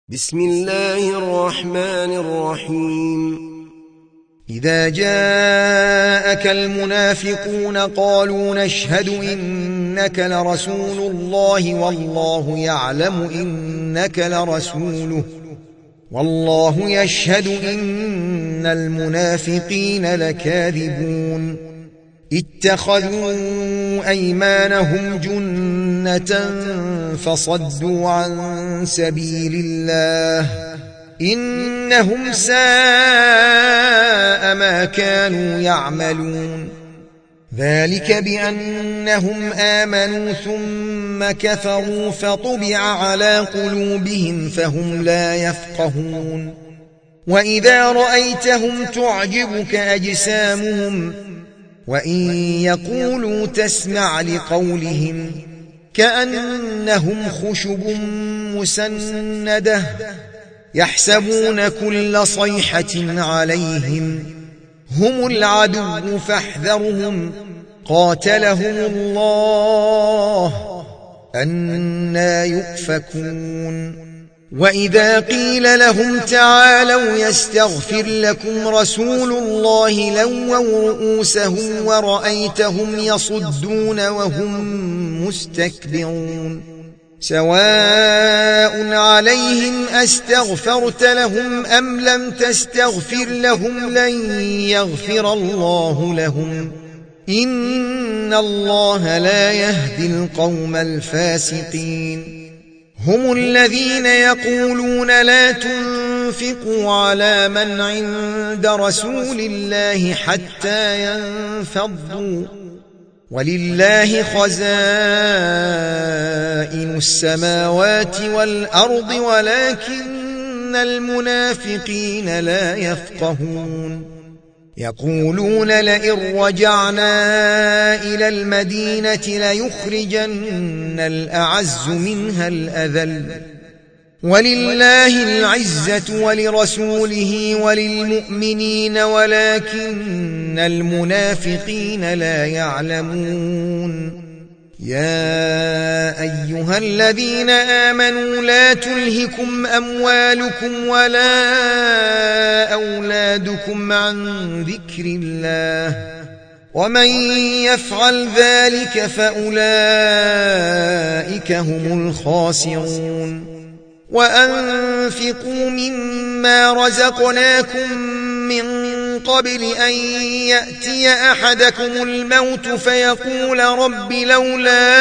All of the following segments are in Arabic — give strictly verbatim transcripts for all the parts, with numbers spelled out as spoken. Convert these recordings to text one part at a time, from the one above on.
بسم الله الرحمن الرحيم إذا جاءك المنافقون قالوا نشهد إنك لرسول الله والله يعلم إنك لرسوله والله يشهد إن المنافقين لكاذبون اتخذوا أيمانهم جنة فصدوا عن سبيل الله إنهم ساء ما كانوا يعملون ذلك بأنهم آمنوا ثم كفروا فطبع على قلوبهم فهم لا يفقهون وإذا رأيتهم تعجبك أجسامهم وإن يقولوا تسمع لقولهم كأنهم خشب مسندة يحسبون كل صيحة عليهم هم العدو فاحذرهم قاتلهم الله أنى يؤفكون وإذا قيل لهم تعالوا يستغفر لكم رسول الله لووا رؤوسهم ورأيتهم يصدون وهم مستكبرون سواء عليهم أستغفرت لهم أم لم تستغفر لهم لن يغفر الله لهم إن الله لا يهدي القوم الفاسقين هم الذين يقولون لا تنفقوا على من عند رسول الله حتى ينفضوا ولله خزائن السماوات والأرض ولكن المنافقين لا يفقهون يقولون لئن رجعنا إلى المدينة ليخرجن الأعز منها الأذل ولله العزة ولرسوله وللمؤمنين ولكن المنافقين لا يعلمون يا أيها الذين آمنوا لا تلهكم أموالكم ولا أولادكم عن ذكر الله ومن يفعل ذلك فأولئك هم الخاسرون وأنفقوا مما رزقناكم من قبل أن يأتي أحدكم الموت فيقول رب لولا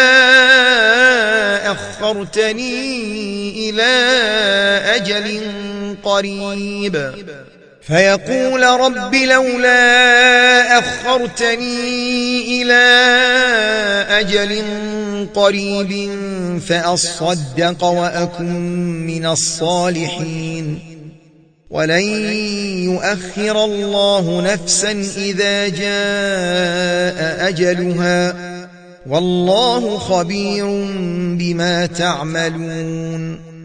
أخرتني إلى أجل قريب فيقول رب لولا أخرتني إلى أجل قريب فأصدق وأكن من الصالحين ولن يؤخر الله نفسا إذا جاء أجلها والله خبير بما تعملون